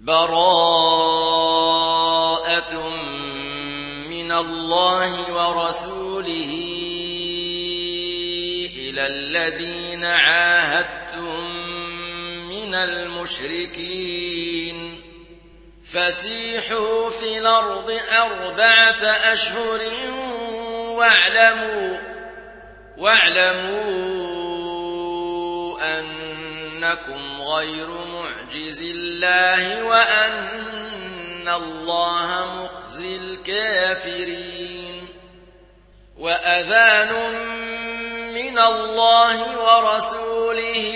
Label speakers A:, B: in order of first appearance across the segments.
A: براءة من الله ورسوله إلى الذين عاهدتم من المشركين فسيحوا في الأرض 4 أشهر واعلموا أنكم غير معجز الله وأن الله مخزي الكافرين وأذان من الله ورسوله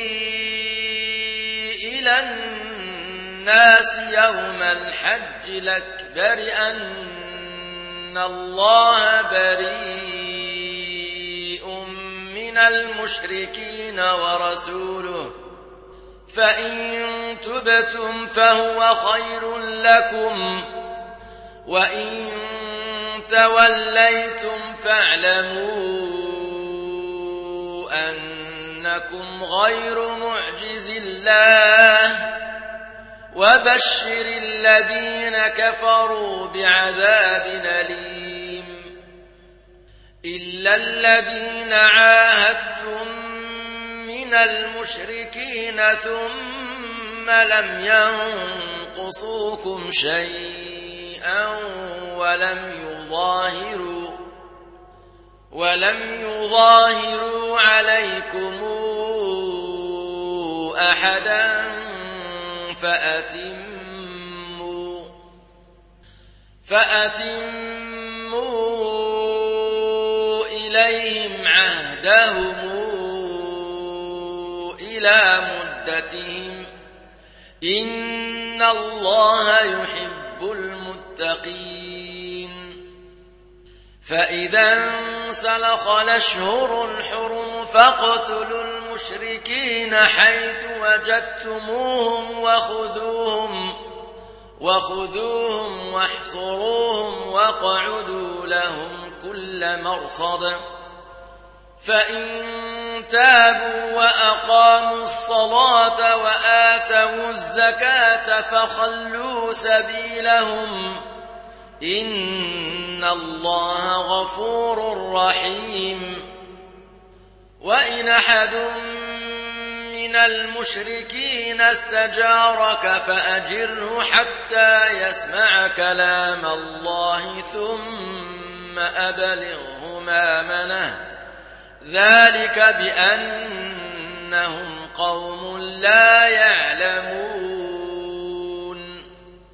A: إلى الناس يوم الحج الأكبر أن الله بريء من المشركين ورسوله فإن تبتم فهو خير لكم وإن توليتم فاعلموا أنكم غير معجز الله وبشر الذين كفروا بعذاب أليم إلا الذين عاهدتم من المشركين ثم لم ينقصوكم شيئا ولم يظاهروا عليكم أحدا فأتموا إليهم عهدهم إلى مدتهم إن الله يحب المتقين فإذا انسلخ الأشهر الحرم فاقتلوا المشركين حيث وجدتموهم وخذوهم واحصروهم واقعدوا لهم كل مرصد فإن تابوا وأقاموا الصلاة وآتوا الزكاة فخلوا سبيلهم إن الله غفور رحيم وإن أحد من المشركين استجارك فأجره حتى يسمع كلام الله ثم أبلغه مأمنه ذلك بأنهم قوم لا يعلمون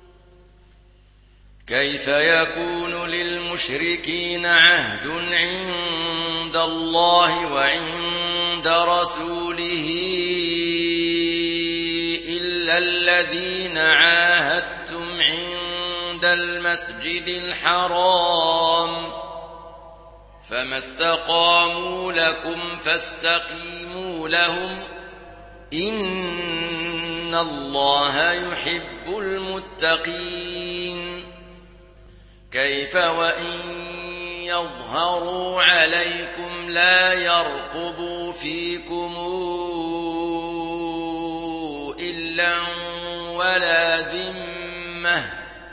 A: كيف يكون للمشركين عهد عند الله وعند رسوله إلا الذين عاهدتم عند المسجد الحرام فما استقاموا لكم فاستقيموا لهم إن الله يحب المتقين كيف وإن يظهروا عليكم لا يرقبوا فيكم إلا ولا ذمة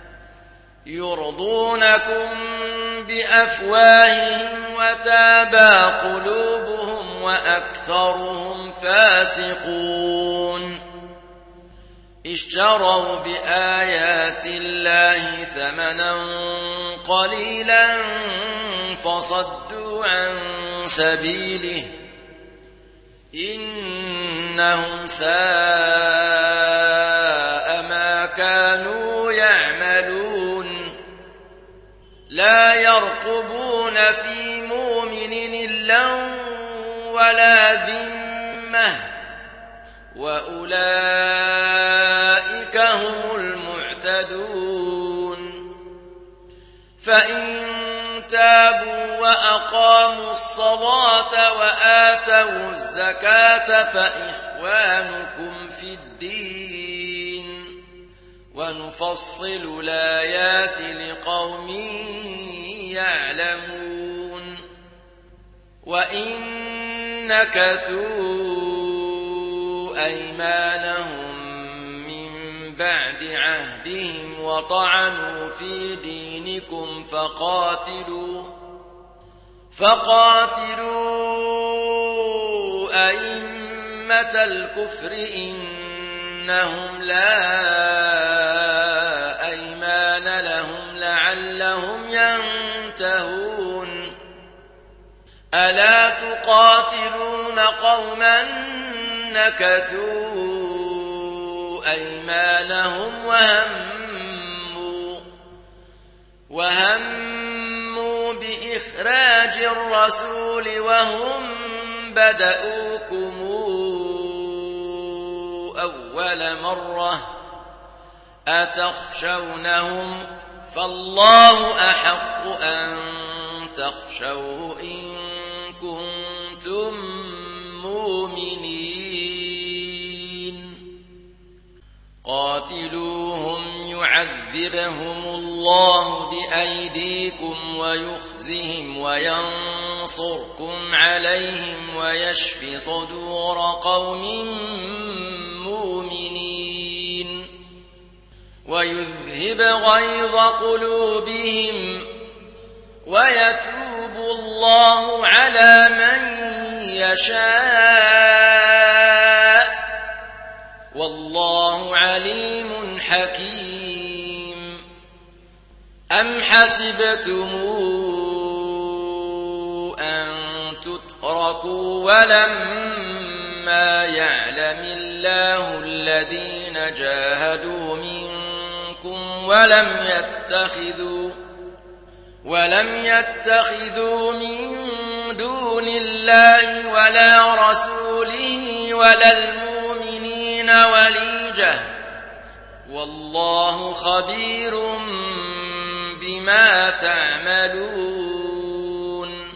A: يرضونكم بأفواههم وتابى قلوبهم وأكثرهم فاسقون اشتروا بآيات الله ثمنا قليلا فصدوا عن سبيله إنهم ساء ما كانوا يعملون لا يرقبون في مؤمن إلا ولا ذمة وأولئك هم المعتدون فإن تابوا وأقاموا الصلاة وآتوا الزكاة فإخوانكم في الدين ونفصل الآيات لقوم يعلمون وإن نكثوا أيمانهم من بعد عهدهم وطعنوا في دينكم فقاتلوا أئمة الكفر إنهم لا أيمان لهم لعلهم ينتهون ألا تقاتلون قوما نكثوا أيمانهم وهموا بإخراج الرسول وهم بدؤوكم أول مرة أتخشونهم فالله أحق أن تخشوه إن كنتم مؤمنين قاتلوهم يعذبهم الله بأيديكم ويخزهم وينصركم عليهم ويشف صدور قوم مؤمنين ويذهب غيظ قلوبهم ويتوب الله على من يشاء والله عليم حكيم أم حسبتم أن تتركوا ولما يعلم الله الذين جاهدوا منكم ولم يتخذوا من دون الله ولا رسوله ولا المؤمنين وليجة والله خبير بما تعملون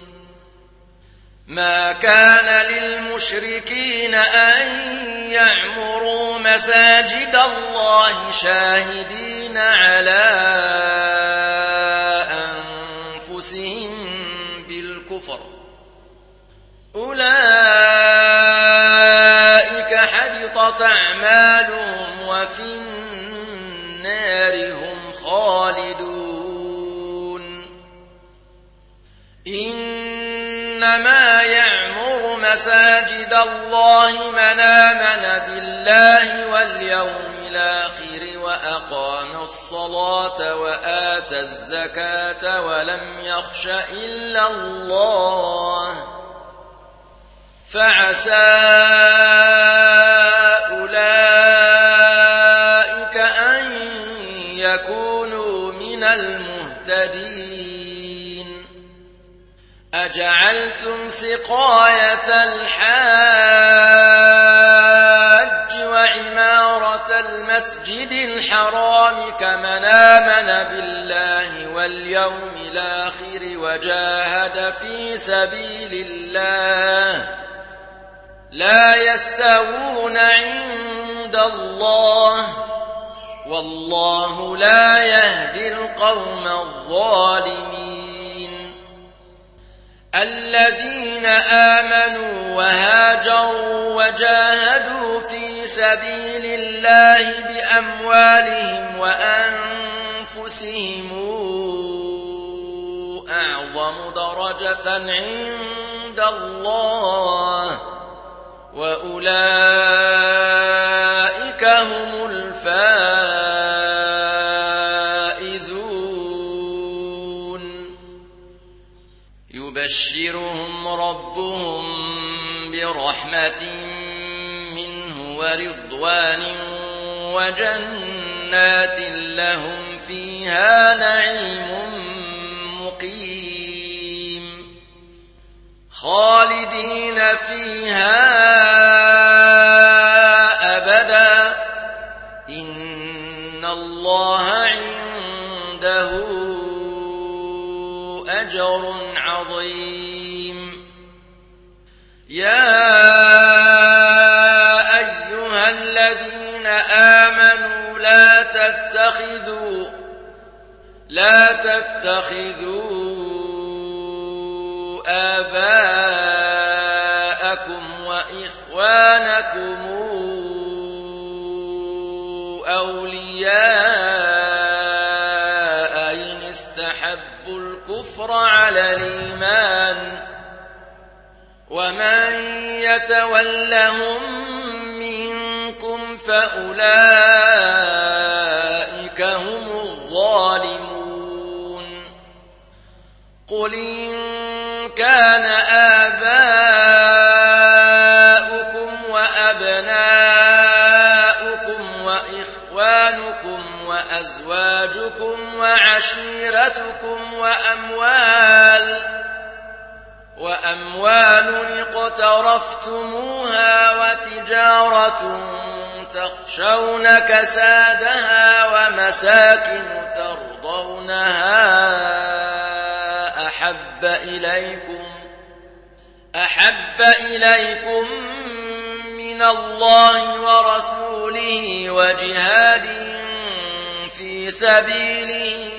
A: ما كان للمشركين أن يعمروا مساجد الله شاهدين على أنفسهم بالكفر أولئك حبطت أعمالهم وفي النار هم خالدون إنما يعمر مساجد الله من آمن بالله واليوم الآخر وأقام الصلاة وآتى الزكاة ولم يخش إلا الله فعسى أولئك أن يكونوا من المهتدين أجعلتم سقاية الحاج وعمارة المسجد الحرام كمن آمن بالله واليوم الآخر وجاهد في سبيل الله لا يستوون عند الله والله لا يهدي القوم الظالمين الذين آمنوا وهاجروا وجاهدوا في سبيل الله بأموالهم وأنفسهم أعظم درجة عند الله وأولئك هم الفائزون يبشرهم ربهم برحمة منه ورضوان وجنات لهم فيها نعيم مقيم خالدين فيها أبدا إن الله عنده أجر عظيم يا أيها الذين آمنوا لا تتخذوا آباءكم وإخوانكم أولياء أولياء إن استحبوا الكفر على الإيمان ومن يتولهم منكم فأولئك هم الظالمون قل إن كان آباؤكم وأبناؤكم وإخوانكم وأزواجكم وعشيرتكم وأموال اقترفتموها وتجارة تخشون كسادها ومساكن ترضونها أحب إليكم من الله ورسوله وجهاد في سبيله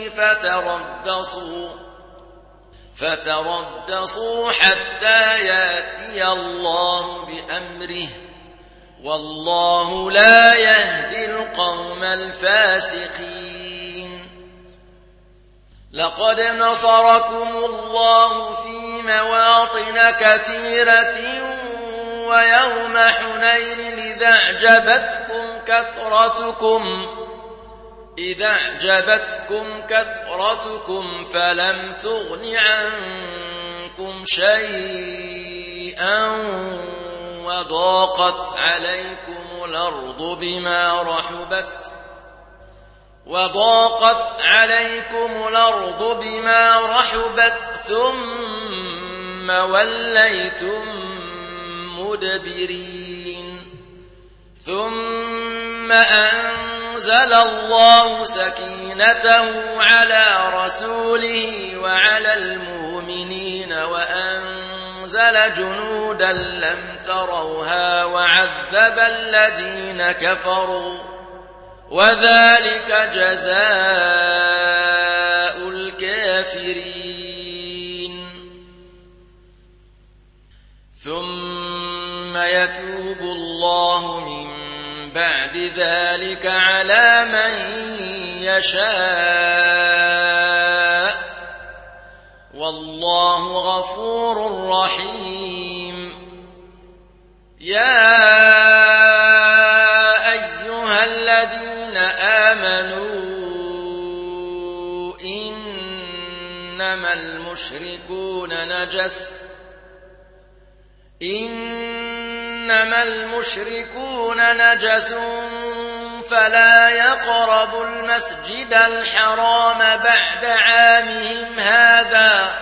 A: فتربصوا حتى يأتي الله بأمره والله لا يهدي القوم الفاسقين لقد نصركم الله في مواطن كثيرة ويوم حنين إذا أعجبتكم كثرتكم فلم تغن عنكم شيئا وضاقت عليكم الأرض بما رحبت ثم وليتم مدبرين ثم أنزل الله سكينته على رسوله وعلى المؤمنين وأنزل جنودا لم تروها وعذب الذين كفروا وذلك جزاء الكافرين ثم يتوب الله من بعد ذلك على من يشاء والله غفور رحيم يا أيها الذين آمنوا إنما المشركون نجس فلا يقربوا المسجد الحرام بعد عامهم هذا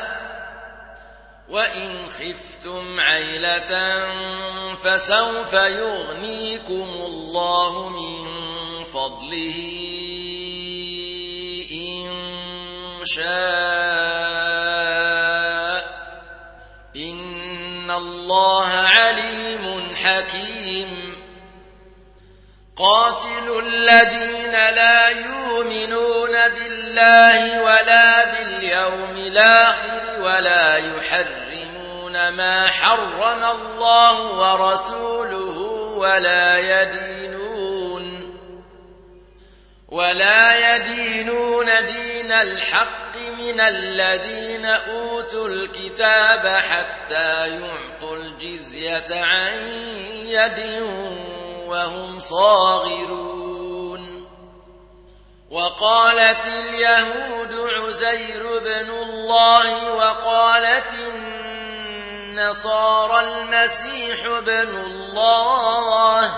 A: وإن خفتم عيلة فسوف يغنيكم الله من فضله إن شاء إن الله عليم حكيم قاتلوا الذين لا يؤمنون بالله ولا باليوم الآخر ولا يحرمون ما حرم الله ورسوله ولا يدينون دين الحق من الذين أوتوا الكتاب حتى يعطوا الجزية عن يد وهم صاغرون وقالت اليهود عزير بن الله وقالت النصارى المسيح بن الله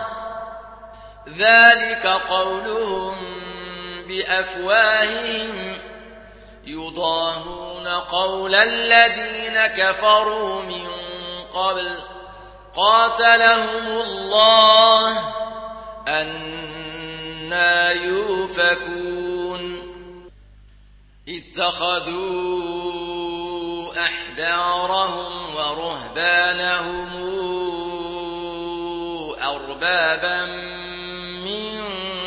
A: ذلك قولهم بأفواههم يضاهون قول الذين كفروا من قبل قاتلهم الله أنى يؤفكون اتخذوا أحبارهم ورهبانهم أربابا من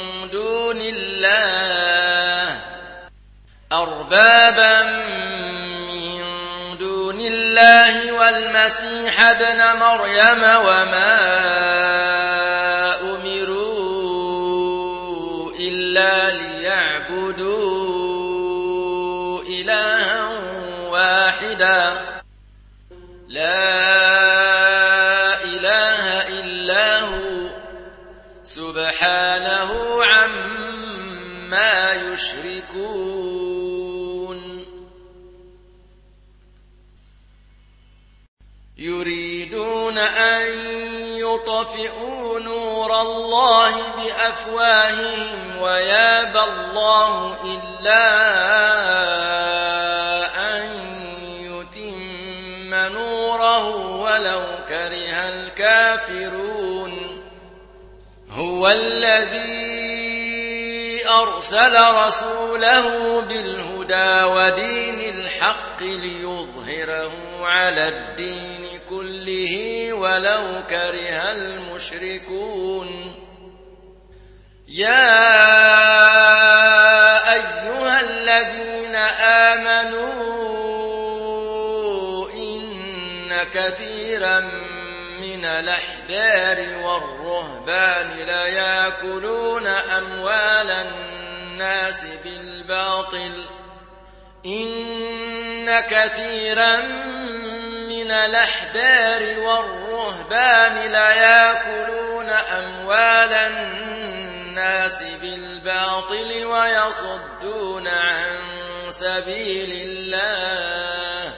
A: دون الله والمسيح ابن مريم وما أمروا إلا إلا ليعبدوا إلها واحدا لا إله إلا هو سبحانه عما يشركون يريدون أن يطفئوا نور الله بأفواههم ويابى الله إلا أن يتم نوره ولو كره الكافرون هو الذي أرسل رسوله بالهدى ودين الحق ليظهره على الدين كله ولو كره المشركون يا أيها الذين آمنوا إن كثيرا من الأحبار والرهبان ليأكلون أموال الناس بالباطل إن كثيرا من الأحبار والرهبان ليأكلون أموال الناس بالباطل ويصدون عن سبيل الله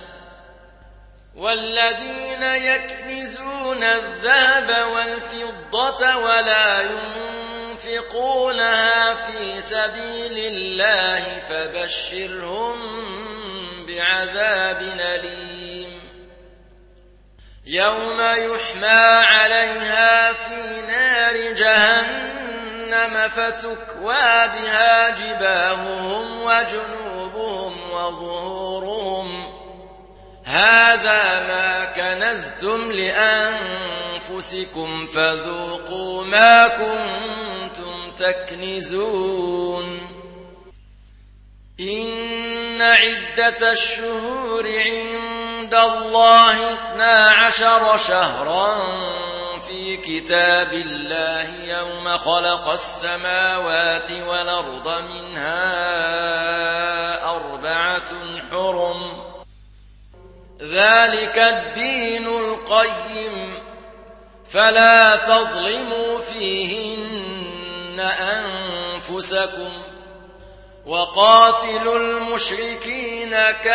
A: والذين يكنزون الذهب والفضة ولا ينفقونها في سبيل الله فبشرهم بعذاب أليم يوم يحمى عليها في نار جهنم فتكوى بها جباههم وجنوبهم وظهورهم هذا ما كنزتم لأنفسكم فذوقوا ما كنتم تكنزون إن عدة الشهور عند الله 12 شهرا في كتاب الله يوم خلق السماوات والأرض منها 4 حرم ذلك الدين القيم فلا تظلموا فيهن أنفسكم وقاتلوا المشركين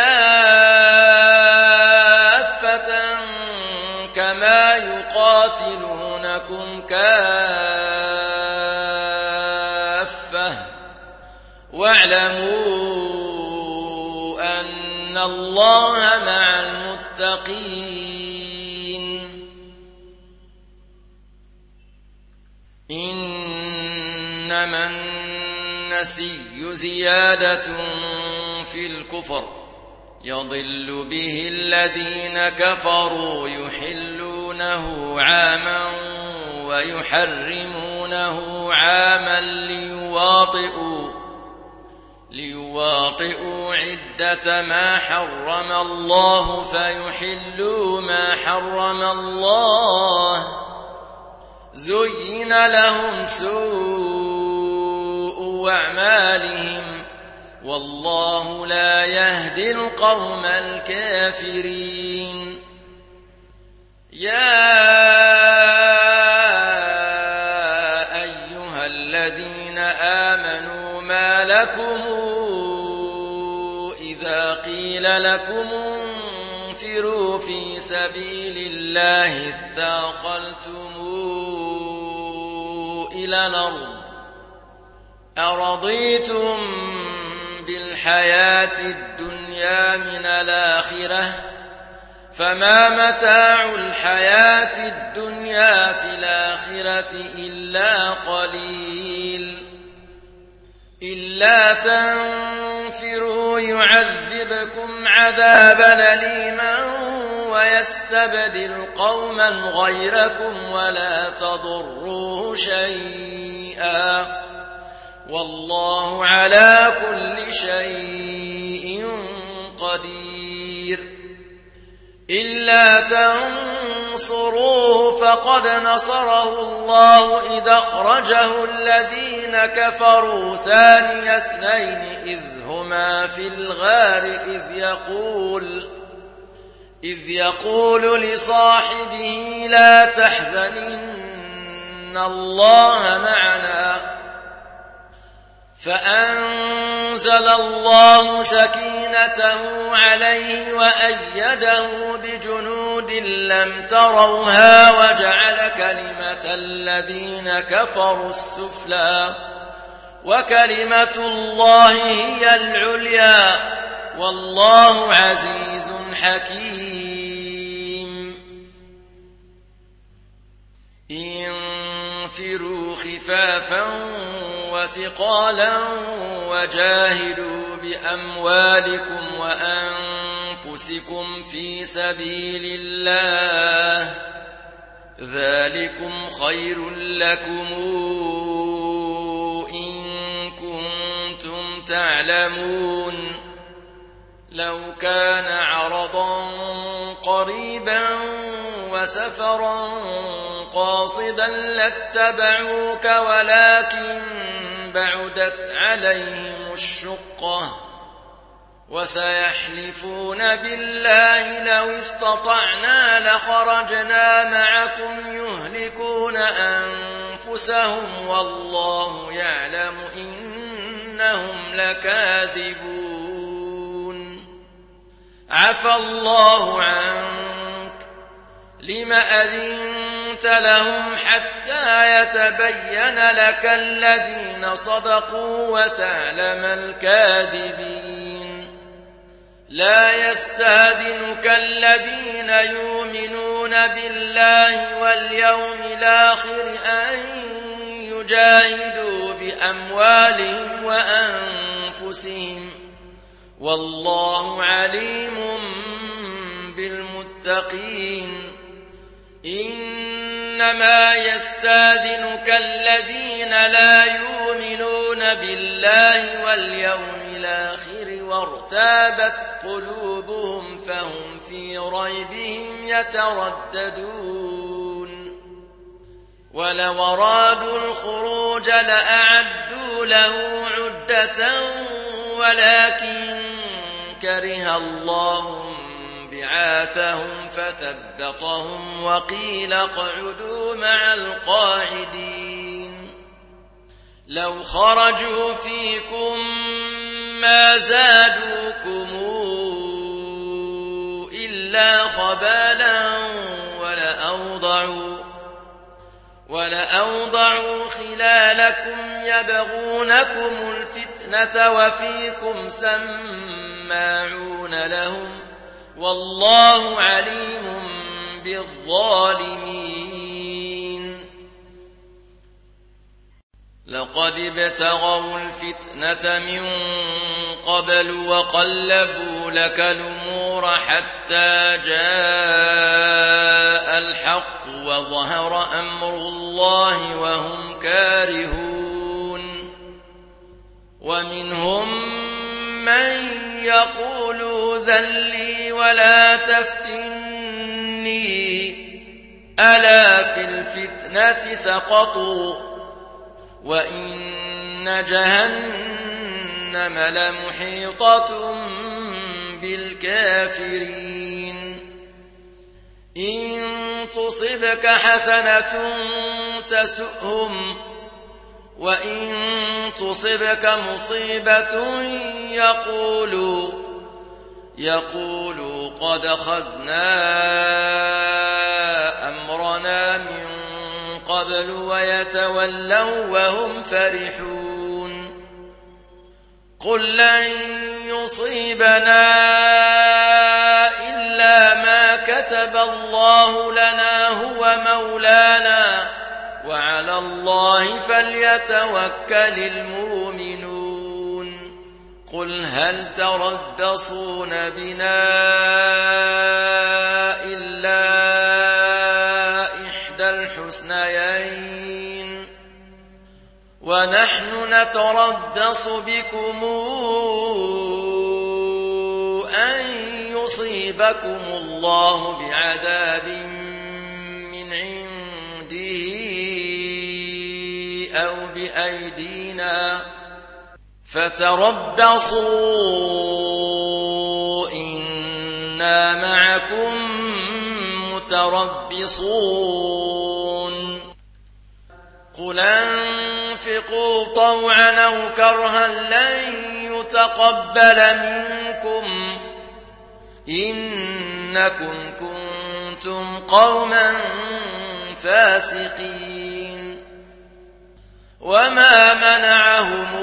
A: كافة كما يقاتلونكم كافة واعلموا أن الله مع المتقين إنما النسي زيادة في الكفر يضل به الذين كفروا يحلونه عاما ويحرمونه عاما ليواطئوا عدة ما حرم الله فيحلوا ما حرم الله زين لهم سوء أعمالهم والله لا يهدي القوم الكافرين يا أيها الذين آمنوا ما لكم إذا قيل لكم انفروا في سبيل الله اثاقلتم إلى الأرض أرضيتم بالحياة الدنيا من الآخرة فما متاع الحياة الدنيا في الآخرة إلا قليل إلا تنفروا يعذبكم عذابا أليما ويستبدل قوما غيركم ولا تضروه شيئا والله على كل شيء قدير إلا تنصروه فقد نصره الله إذ أخرجه الذين كفروا ثاني اثنين إذ هما في الغار إذ يقول لصاحبه لا تحزن إن الله معنا فأنزل الله سكينته عليه وأيده بجنود لم تروها وجعل كلمة الذين كفروا السفلى وكلمة الله هي العليا والله عزيز حكيم. انفروا خفافا وثقالا وجاهدوا بأموالكم وأنفسكم في سبيل الله ذلكم خير لكم إن كنتم تعلمون. لو كان عرضا قريبا وسفرا قاصدا لاتبعوك ولكن بعدت عليهم الشقة وسيحلفون بالله لو استطعنا لخرجنا معكم يهلكون أنفسهم والله يعلم إنهم لكاذبون. عفى الله عنك لم أذنت لهم حتى يتبين لك الذين صدقوا وتعلم الكاذبين. لا يستأذنك الذين يؤمنون بالله واليوم الآخر أن يجاهدوا بأموالهم وأنفسهم والله عليم بالمتقين. إنما يستأذنك الذين لا يؤمنون بالله واليوم الآخر وارتابت قلوبهم فهم في ريبهم يترددون. ولو أرادوا الخروج لأعدوا له عدة ولكن كره الله بعاثهم فثبطهم وقيل اقعدوا مع القاعدين. لو خرجوا فيكم ما زادوكم إلا خبالا ولأوضعوا خلالكم يبغونكم الفتنة وفيكم سماعون لهم والله عليم بالظالمين. لقد ابتغوا الفتنة من قبل وقلبوا لك الأمور حتى جاء الحق وظهر أمر الله وهم كارهون. ومنهم من يقول ذن لي ولا تفتني ألا في الفتنة سقطوا وإن جهنم لمحيطة بالكافرين. إن تصبك حسنة تسؤهم وإن تصبك مصيبة يقولوا قد أخذنا أمرنا من قبل ويتولوا وهم فرحون. قل لن يصيبنا إلا ما كتب الله لنا هو مولانا وعلى الله فليتوكل المؤمنون. قل هل تربصون بنا إلا إحدى الحسنيين ونحن نتربص بكم أن يصيبكم الله بعذاب بأيدينا فتربصوا إنا معكم متربصون قل أنفقوا طوعا أو كرها لن يتقبل منكم إنكم كنتم قوما فاسقين وما منعهم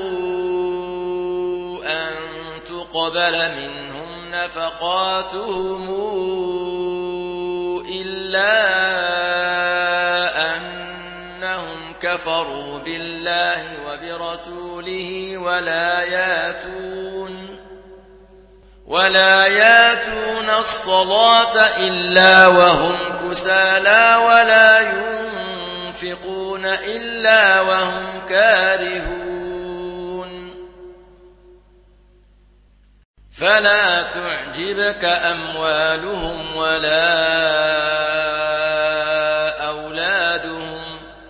A: أن تقبل منهم نفقاتهم إلا أنهم كفروا بالله وبرسوله ولا ياتون الصلاة إلا وهم كسالى ولا ينفقون إلا وهم كارهون فلا تعجبك أموالهم ولا أولادهم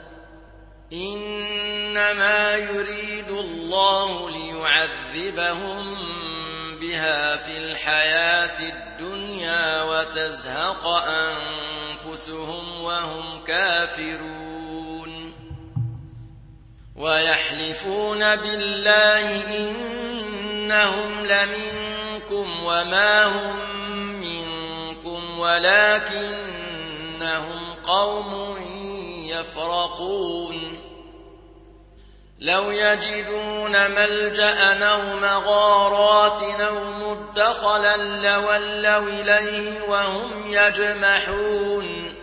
A: إنما يريد الله ليعذبهم بها في الحياة الدنيا وتزهق أنفسهم وهم كافرون ويحلفون بالله إنهم لمنكم وما هم منكم ولكنهم قوم يفرقون لو يجدون ملجأ أو مغارات أو مدخلا لولوا إليه وهم يجمحون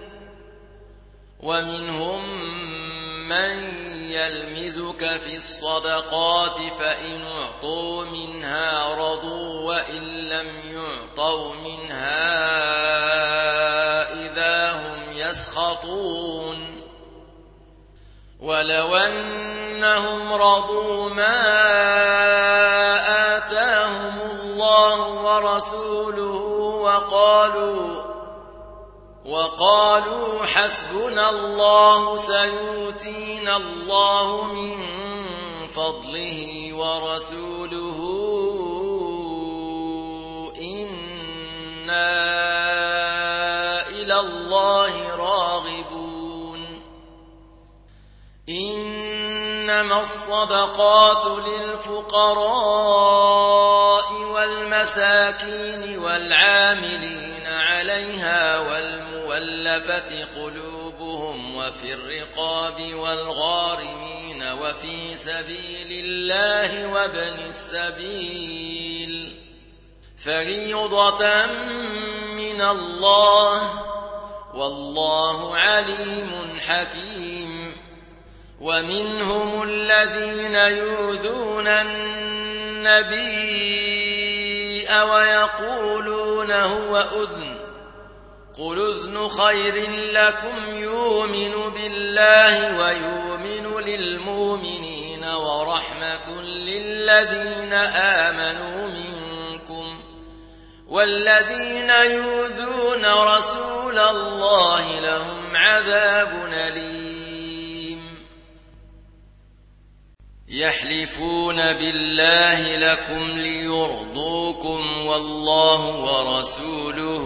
A: ومنهم من يلمزك في الصدقات فإن أعطوا منها رضوا وإن لم يعطوا منها إذا هم يسخطون ولو أنهم رضوا ما آتاهم الله ورسوله وقالوا حسبنا الله سيؤتينا الله من فضله ورسوله إنا إلى الله راغبون إنما الصدقات للفقراء والمساكين والعاملين عليها والمولفة قلوبهم وفي الرقاب والغارمين وفي سبيل الله وابن السبيل فريضة من الله والله عليم حكيم ومنهم الذين يؤذون النبي ويقولون هو أذن قل أذن خير لكم يؤمن بالله ويؤمن للمؤمنين ورحمة للذين آمنوا منكم والذين يؤذون رسول الله لهم عذاب أليم يحلفون بالله لكم ليرضوكم والله ورسوله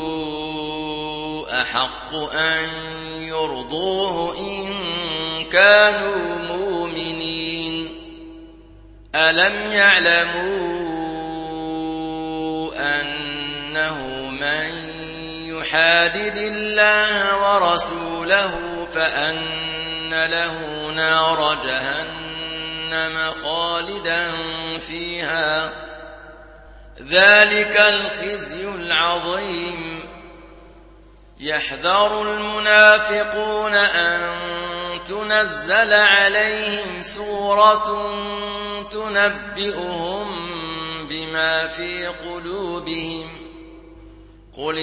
A: أحق أن يرضوه إن كانوا مؤمنين ألم يعلموا أنه من يحادد الله ورسوله فأن له نار جهنم خالدا فيها ذلك الخزي العظيم يحذر المنافقون أن تنزل عليهم سورة تنبئهم بما في قلوبهم قل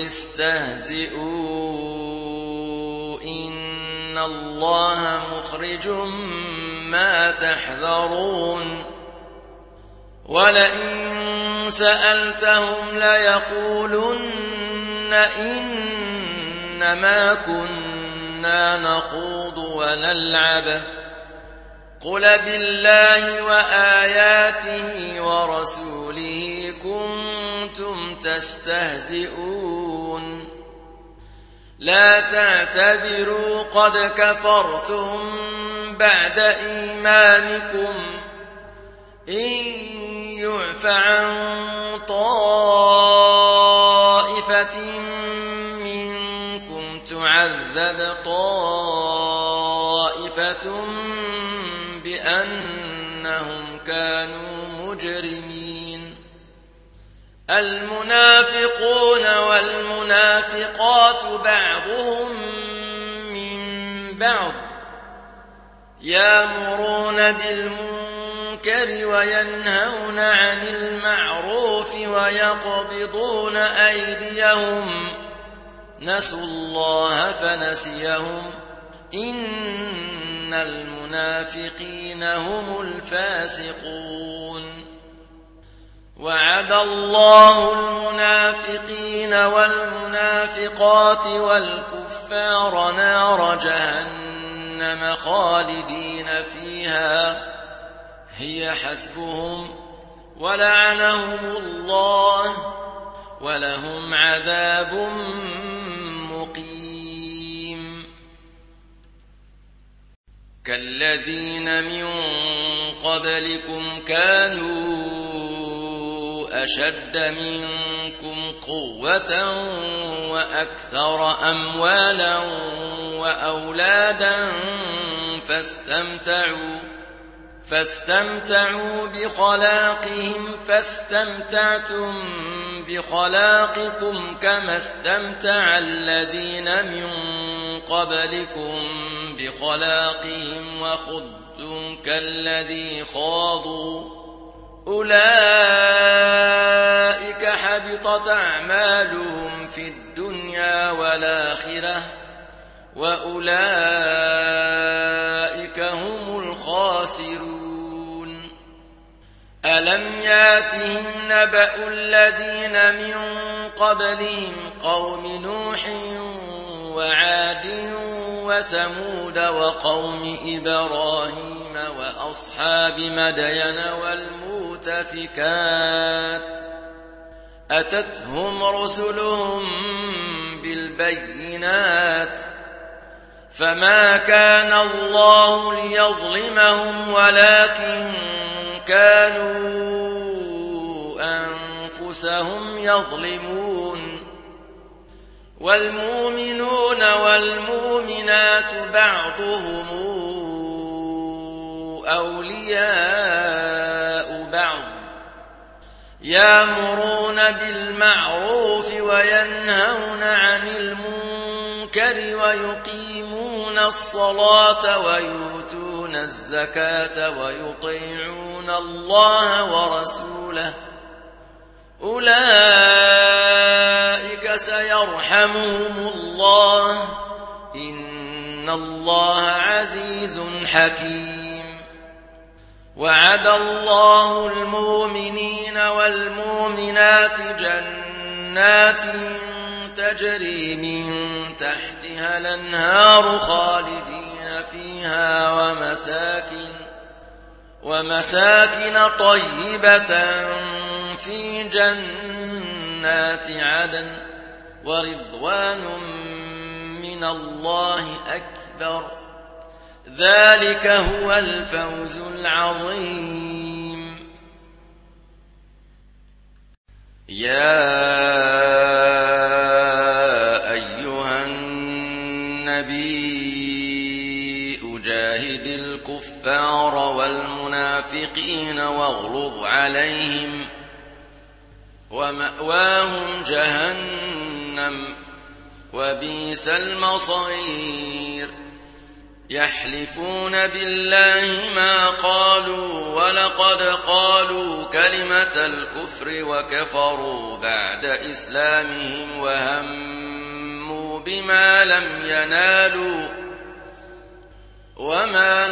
A: استهزئوا إن الله مخرج ما تحذرون ولئن سألتهم ليقولن إنما كنا نخوض ونلعب قل بالله وآياته ورسوله كنتم تستهزئون لا تعتذروا قد كفرتم بعد إيمانكم إن يعف عن طائفة منكم تعذب طائفة بأنهم كانوا مجرمين المنافقون والمنافقات بعضهم من بعض يأمرون بالمنكر وينهون عن المعروف ويقبضون أيديهم نسوا الله فنسيهم إن المنافقين هم الفاسقون وعد الله المنافقين والمنافقات والكفار نار جهنم خالدين فيها هي حسبهم ولعنهم الله ولهم عذاب مقيم كالذين من قبلكم كانوا أشد منكم قوة وأكثر أموالا وأولادا فاستمتعوا بخلاقهم فاستمتعتم بخلاقكم كما استمتع الذين من قبلكم بخلاقهم وخضتم كالذي خاضوا أولئك حبطت أعمالهم في الدنيا والآخرة وأولئك هم الخاسرون ألم ياتهم نبأ الذين من قبلهم قوم نوح وعاد وثمود وقوم إبراهيم وأصحاب مدين والمؤتفكات أتتهم رسلهم بالبينات فما كان الله ليظلمهم ولكن كانوا أنفسهم يظلمون والمؤمنون والمؤمنات بعضهم أولياء بعض يأمرون بالمعروف وينهون عن المنكر ويقيمون الصلاة ويؤتون الزكاة ويطيعون الله ورسوله أولئك سيرحمهم الله إن الله عزيز حكيم وعد الله المؤمنين والمؤمنات جنات تجري من تحتها الأنهار خالدين فيها ومساكن طيبة في جنات عدن ورضوان من الله أكبر ذلك هو الفوز العظيم يا أيها النبي أجاهد الكفار والمنافقين واغلظ عليهم ومأواهم جهنم وبئس المصير يحلفون بالله ما قالوا ولقد قالوا كلمة الكفر وكفروا بعد إسلامهم وهموا بما لم ينالوا وما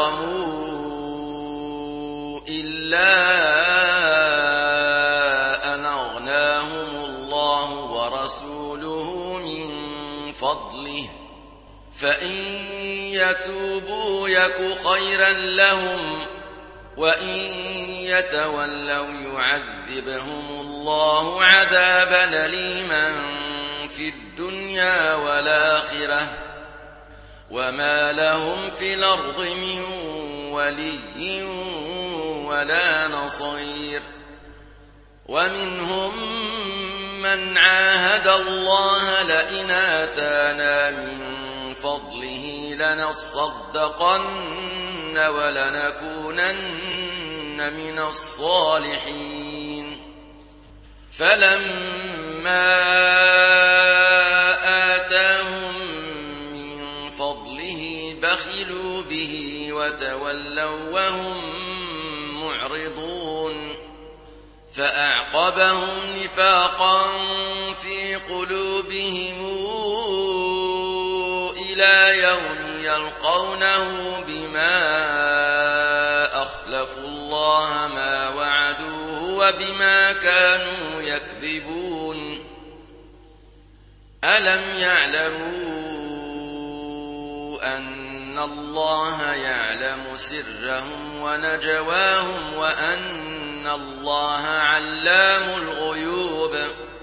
A: نقموا إلا أن أغناهم الله ورسوله من فضله فإن يتوبوا يك خيرا لهم وإن يتولوا يعذبهم الله عذابا أليما في الدنيا والآخرة وما لهم في الأرض من ولي ولا نصير. ومنهم من عاهد الله لئن آتانا من فضله لنصدقن ولنكونن من الصالحين. فلما آتاهم من فضله بخلوا به وتولوا وهم معرضون. فأعقبهم نفاقا في قلوبهم إلى يوم يلقونه بما أخلفوا الله ما وعدوه وبما كانوا يكذبون. ألم يعلموا أن الله يعلم سرهم ونجواهم وأن الله علام الغيوب.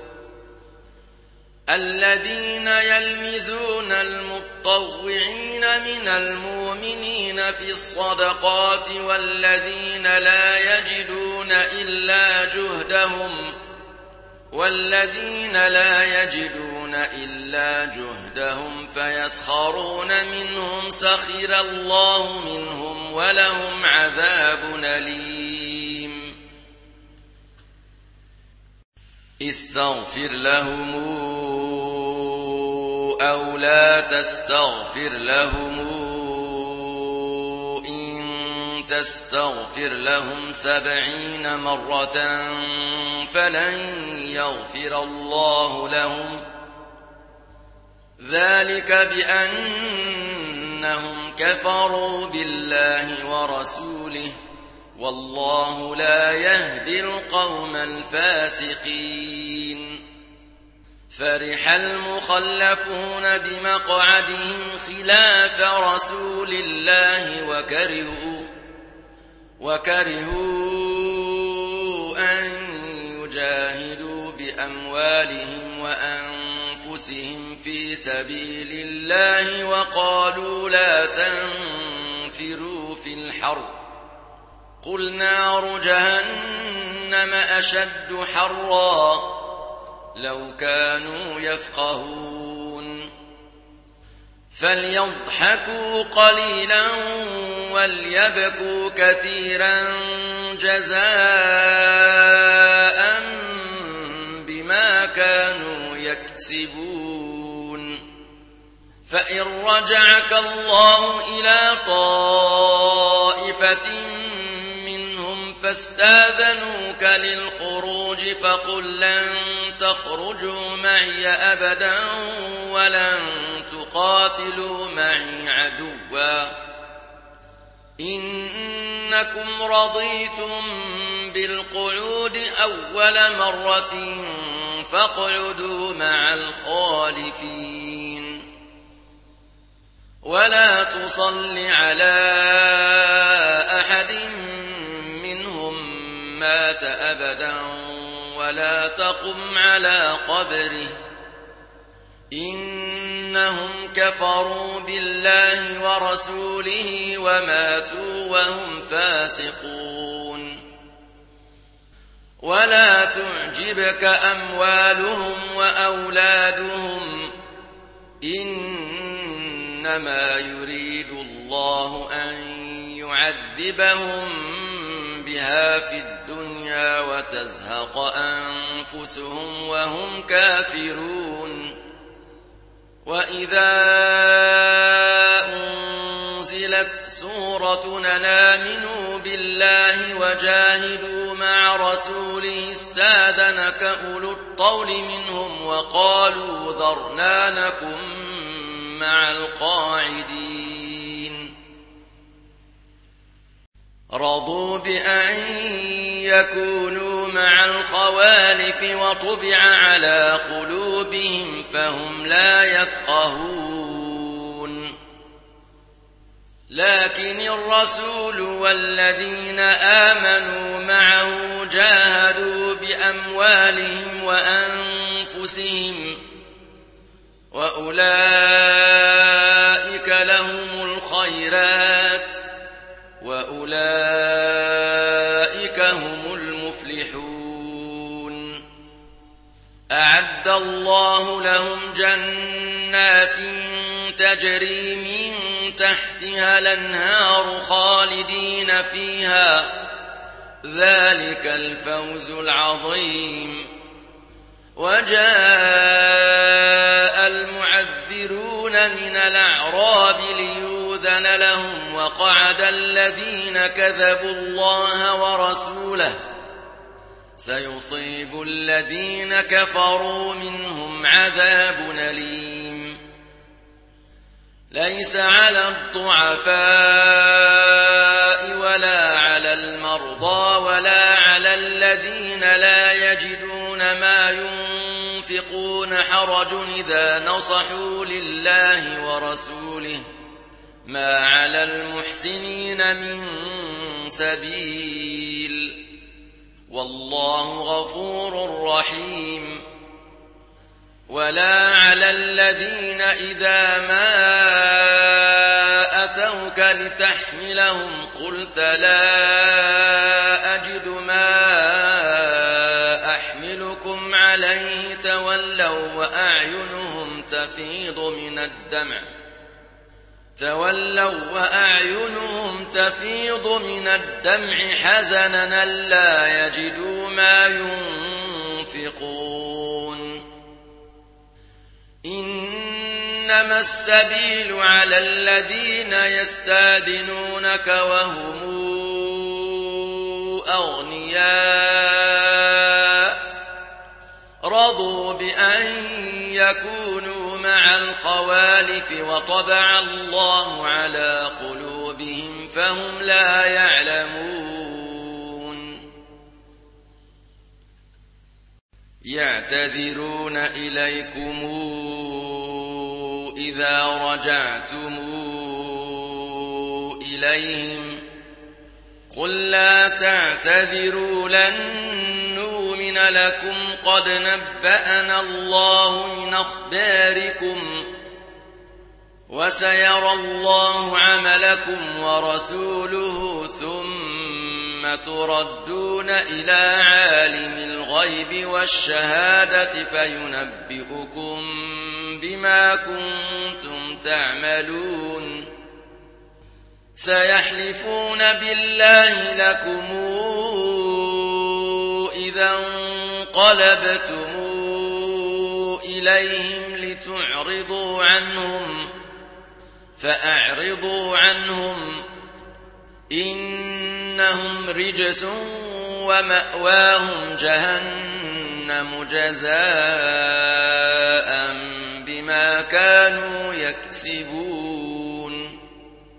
A: الذين يلمزون المطوعين من المؤمنين في الصدقات والذين لا يجدون إلا جهدهم فيسخرون منهم سخر الله منهم ولهم عذاب أليم. استغفر لهم أو لا تستغفر لهم إن تستغفر لهم 70 مرة فلن يغفر الله لهم ذلك بأنهم كفروا بالله ورسوله والله لا يهدي القوم الفاسقين. فرح المخلفون بمقعدهم خلاف رسول الله وكرهوا أن يجاهدوا بأموالهم وأنفسهم في سبيل الله وقالوا لا تنفروا في الحرب قل نار جهنم أشد حرا لو كانوا يفقهون. فليضحكوا قليلا وليبكوا كثيرا جزاء بما كانوا يكسبون. فإن رجعك الله إلى طائفة فاستاذنوك للخروج فقل لن تخرجوا معي أبدا ولن تقاتلوا معي عدوا إنكم رضيتم بالقعود أول مرة فاقعدوا مع الخالفين. ولا تصل على أحد مات أبدا ولا تقم على قبره إنهم كفروا بالله ورسوله وماتوا وهم فاسقون. ولا تعجبك أموالهم وأولادهم إنما يريد الله أن يعذبهم بها في الدنيا وتزهق أنفسهم وهم كافرون. وإذا أنزلت سورة أن آمنوا بالله وجاهدوا مع رسوله استاذنك أولو الطول منهم وقالوا ذرنا نكن مع القاعدين. رضوا بأن يكونوا مع الخوالف وطبع على قلوبهم فهم لا يفقهون. لكن الرسول والذين آمنوا معه جاهدوا بأموالهم وأنفسهم وأولئك لهم الخيرات وأولئك هم المفلحون. أعد الله لهم جنات تجري من تحتها الأنهار خالدين فيها، ذلك الفوز العظيم. وجاء المعذرون من الأعراب ليؤذن لهم وقعد الذين كذبوا الله ورسوله، سيصيب الذين كفروا منهم عذاب أليم. ليس على الضعفاء ولا على المرضى ولا على الذين لا يجدون ما ينفقون حرج إذا نصحوا لله ورسوله، ما على المحسنين من سبيل، والله غفور رحيم. ولا على الذين إذا ما أتوك لتحملهم قلت لا أجد ما أحملكم عليه تولوا وأعينهم تفيض من الدمع حزنا ألا يجدوا ما ينفقون. إنما السبيل على الذين يستأذنونك وهم أغنياء رضوا بأن يكونوا مع الخوالف وطبع الله على قلوبهم فهم لا يعلمون. يعتذرون إليكم إذا رجعتم إليهم قل لا تعتذروا لن نؤمن لكم قد نبأنا الله من أخباركم وسيرى الله عملكم ورسوله ثم تردون إلى عالم الغيب والشهادة فينبئكم بما كنتم تعملون. سيحلفون بالله لكم إذا انقلبتم إليهم لتعرضوا عنهم فأعرضوا عنهم إنهم رجس ومأواهم جهنم جزاء بما كانوا يكسبون.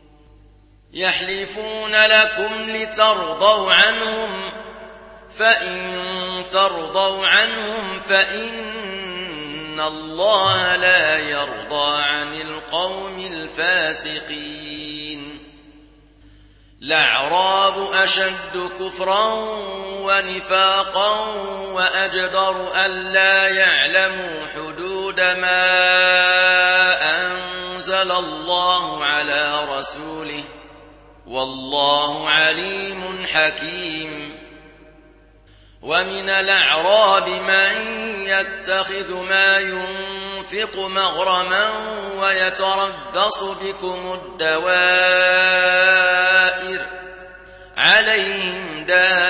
A: يحلفون لكم لترضوا عنهم فإن ترضوا عنهم فإن الله لا يرضى عن القوم الفاسقين. الأعراب أشد كفرا ونفاقا وأجدر ألا يعلموا حدود ما أنزل الله على رسوله والله عليم حكيم. ومن الأعراب من يتخذ ما ينفق مغرما ويتربص بكم الدوائر عليهم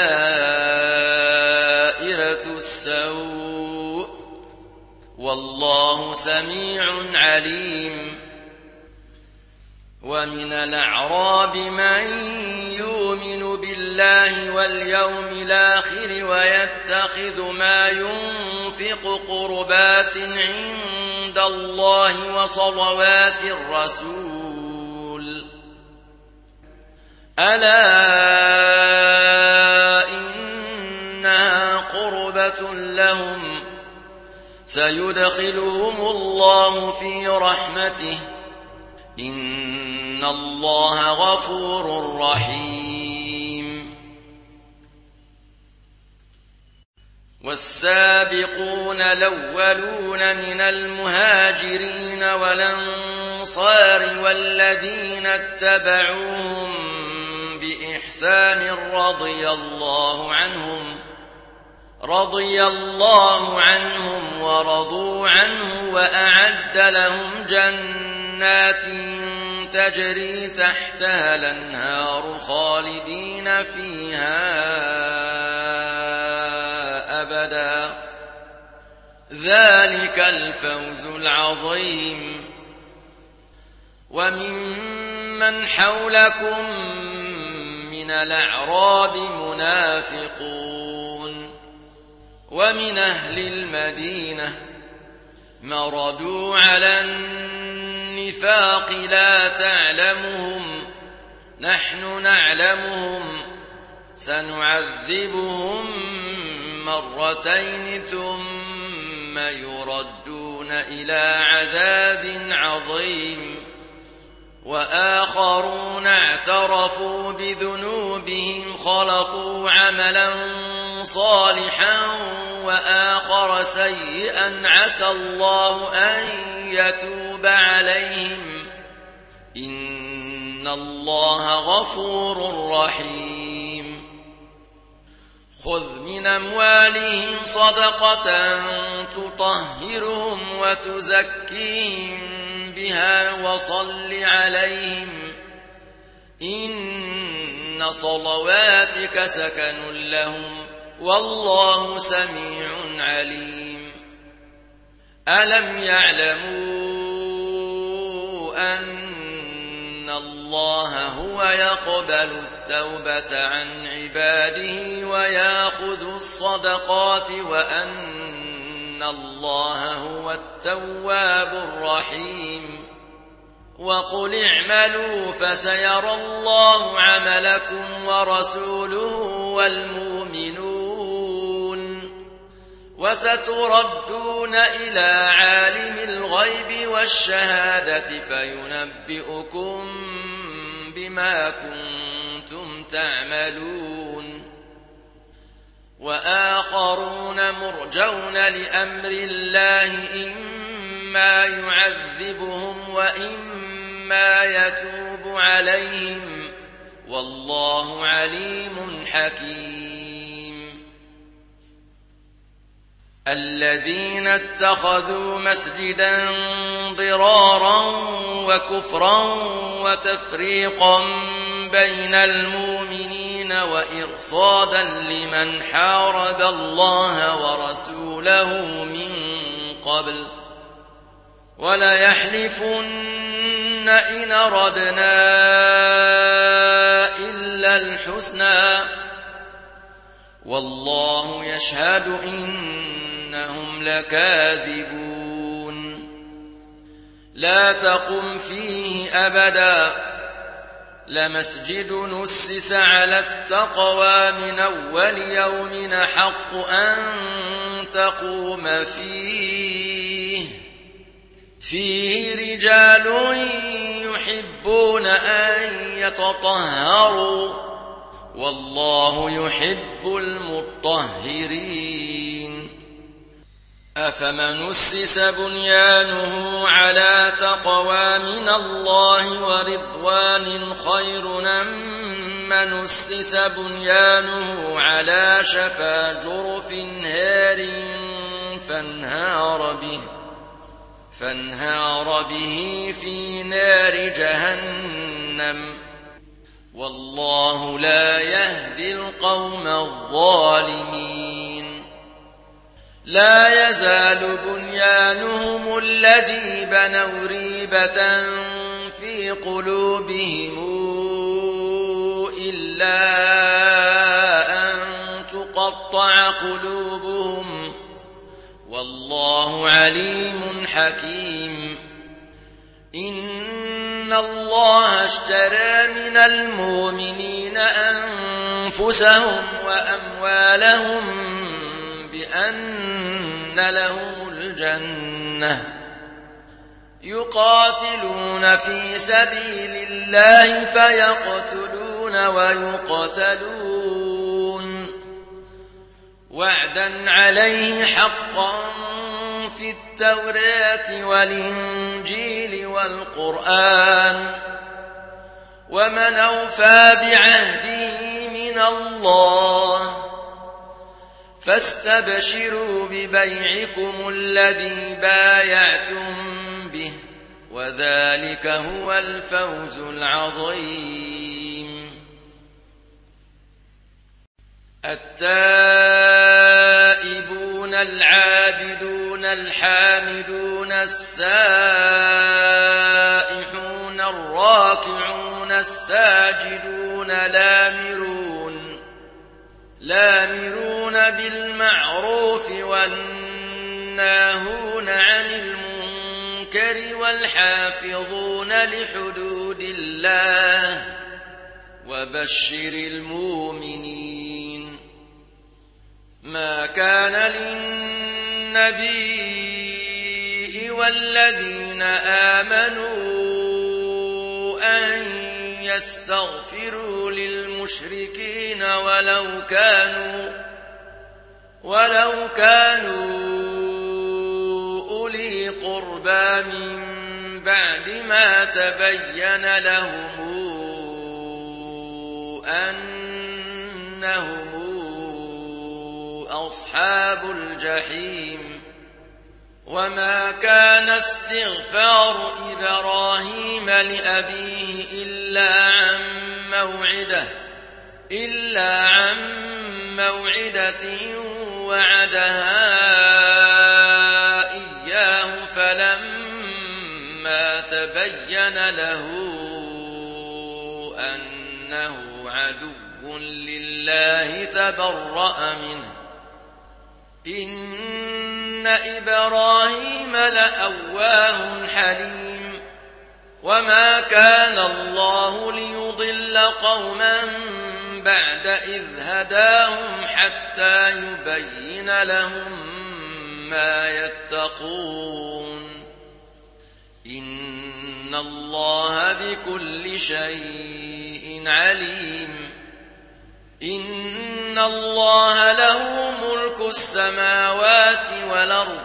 A: دائرة السوء والله سميع عليم. ومن الأعراب من يؤمن بالله واليوم الآخر ويتخذ ما ينفق قربات عند الله وصلوات الرسول ألا إنها قربة لهم سيدخلهم الله في رحمته إن الله غفور رحيم. والسابقون الأولون من المهاجرين والأنصار والذين اتبعوهم بإحسان رضي الله عنهم ورضوا عنه وأعد لهم جنات تجري تحتها الأنهار خالدين فيها أبدا ذلك الفوز العظيم. وممن حولكم من الأعراب منافقون ومن أهل المدينة مردوا على النفاق لا تعلمهم نحن نعلمهم سنعذبهم مرتين ثم يردون إلى عذاب عظيم. وآخرون اعترفوا بذنوبهم خلطوا عملا صالحا وآخر سيئا عسى الله أن يتوب عليهم إن الله غفور رحيم. خذ من أموالهم صدقة تطهرهم وتزكيهم بها وصل عليهم إن صلواتك سكن لهم والله سميع عليم. ألم يعلموا أن الله هو يقبل التوبة عن عباده ويأخذ الصدقات وأن الله هو التواب الرحيم. وقل اعملوا فسيرى الله عملكم ورسوله والمؤمنون وستردون إلى عالم الغيب والشهادة فينبئكم بما كنتم تعملون. وآخرون مرجون لأمر الله إما يعذبهم وإما يتوب عليهم والله عليم حكيم. الذين اتخذوا مسجدا ضرارا وكفرا وتفريقا بين المؤمنين وإرصادا لمن حارب الله ورسوله من قبل وليحلفن إن أردنا إلا الحسنى والله يشهد إنهم لكاذبون. لا تقم فيه أبدا لمسجد نسس على التقوى من أول يوم حق أن تقوم فيه رجال يحبون أن يتطهروا والله يحب المطهرين. أفمن أسس بنيانه على تقوى من الله ورضوان خير أم من أسس بنيانه على شفا جرف هار فانهار به في نار جهنم والله لا يهدي القوم الظالمين. لا يزال بنيانهم الذي بنوا ريبة في قلوبهم إلا أن تقطع قلوبهم والله عليم حكيم. إن الله اشترى من المؤمنين أنفسهم وأموالهم بأن لهم الجنة يقاتلون في سبيل الله فيقتلون ويقتلون وعدا عليه حقا في التوراة والإنجيل والقرآن ومن أوفى بعهده من الله فاستبشروا ببيعكم الذي بايعتم به وذلك هو الفوز العظيم. التائبون العابدون الحامدون السائحون الراكعون الساجدون لامرون بالمعروف والناهون عن المنكر والحافظون لحدود الله وبشر المؤمنين. ما كان للنبي والذين آمنوا أن يستغفروا للمشركين ولو كانوا أولي قربى من بعد ما تبين لهم أنهم أصحاب الجحيم. وما كان استغفار إبراهيم لأبيه إلا عن موعدة وعدها إياه فلما تبين له أنه عدو لله تبرأ منه إن إبراهيم لأواه حليم. وما كان الله ليضل قوما بعد إذ هداهم حتى يبين لهم ما يتقون إن الله بكل شيء عليم. إن الله له ملك السماوات والأرض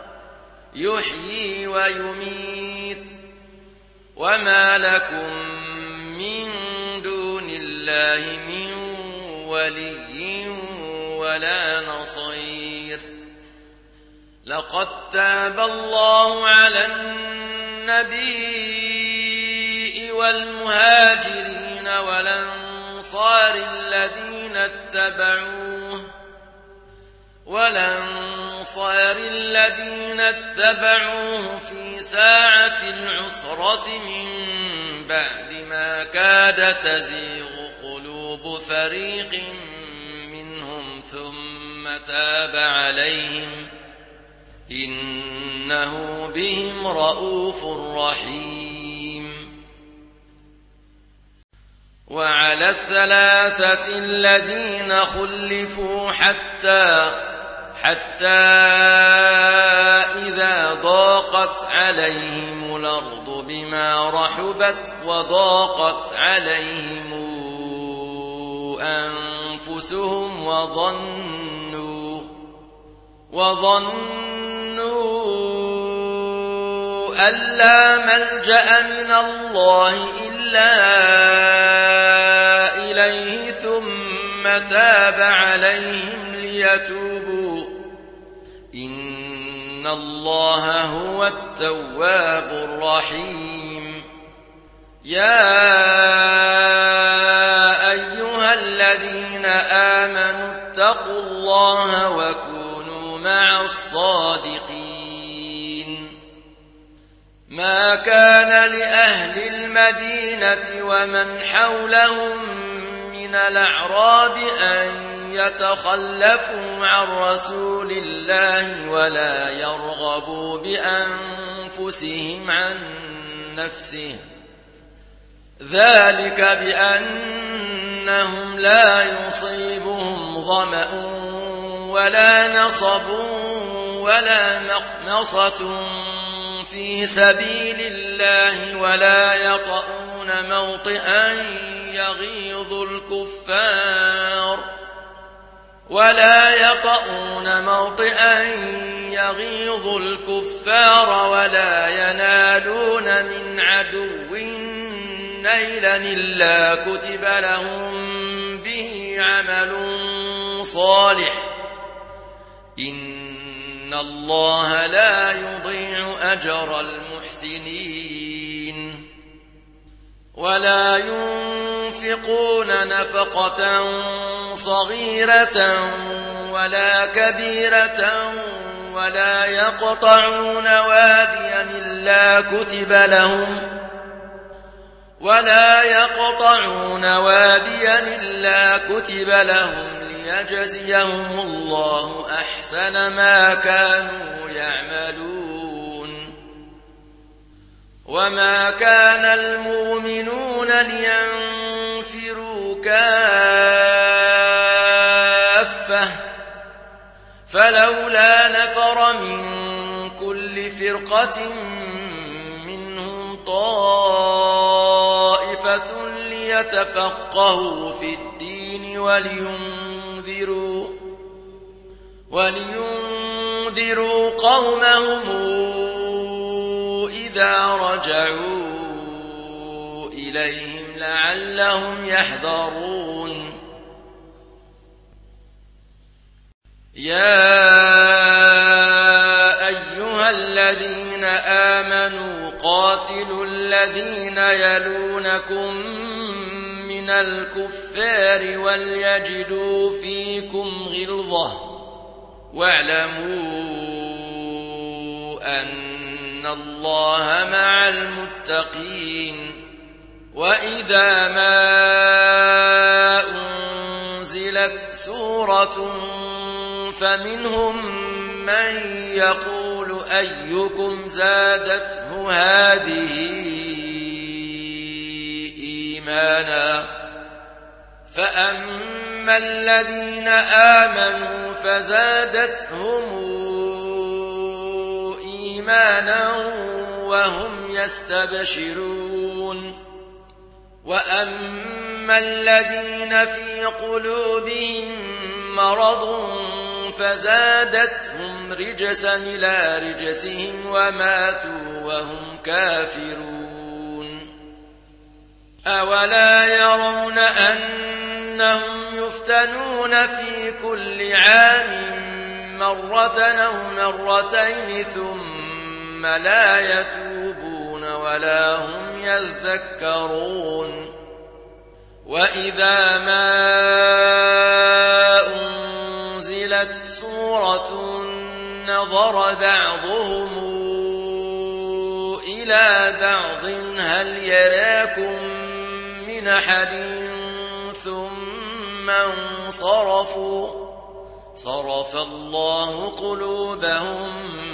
A: يحيي ويميت وما لكم من دون الله من ولي ولا نصير. لقد تاب الله على النبي والمهاجرين والأنصار الذين اتبعوه في ساعة العسرة من بعد ما كاد تزيغ قلوب فريق منهم ثم تاب عليهم إنه بهم رءوف رحيم. وعلى الثلاثة الذين خلفوا حتى إذا ضاقت عليهم الأرض بما رحبت وضاقت عليهم أنفسهم وظنوا أن لا ملجأ من الله إلا إليه ثم تاب عليهم ليتوبوا إن الله هو التواب الرحيم. يا أيها الذين آمنوا اتقوا الله وكونوا مع الصادقين. ما كان لأهل المدينة ومن حولهم من الأعراب أن يتخلفوا عن رسول الله ولا يرغبوا بأنفسهم عن نفسه ذلك بأنهم لا يصيبهم ظمأ ولا نصب ولا مخمصة في سبيل الله ولا يطؤون موطئا يغيظ الكفار ولا ينالون من عدو نيلا إلا كتب لهم به عمل صالح إن الله لا يضيع أجر المحسنين ولا ينفقون نفقة صغيرة ولا كبيرة ولا يقطعون واديا إلا كتب لهم ليجزيهم الله أحسن ما كانوا يعملون وما كان المؤمنون لينفروا كافة فلولا نفر من كل فرقة منهم طائفة ليتفقهوا في الدين ولينذروا قومهم إذا رجعوا إليهم لعلهم يحذرون يا أيها الذين آمنوا قاتلوا الذين يلونكم من الكفار وليجدوا فيكم غلظة واعلموا أن الله مع المتقين وإذا ما أنزلت سورة فمنهم من يقول أيكم زادته هذه إيمانا فأما الذين آمنوا فزادتهم إيمانا وهم يستبشرون وأما الذين في قلوبهم مرض فزادتهم رجسا إلى رجسهم وماتوا وهم كافرون أولا يرون أنهم يفتنون في كل عام مرة أو مرتين ثم لا يتوبون ولا هم يذكرون وإذا ما أنزلت سورة نظر بعضهم إلى بعض هل يراكم من أحد ثم انصرفوا صرف الله قلوبهم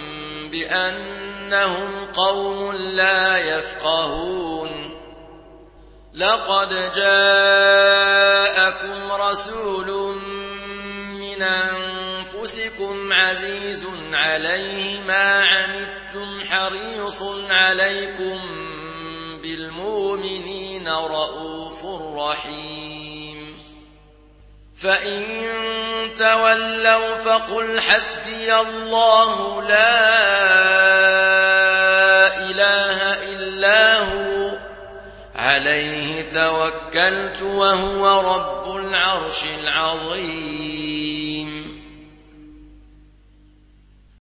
A: بأنهم قوم لا يفقهون لقد جاءكم رسول من أنفسكم عزيز عليه ما عنتم حريص عليكم بالمؤمنين رؤوف رحيم فإن تولوا فقل حسبي الله لا إله إلا هو عليه توكلت وهو رب العرش العظيم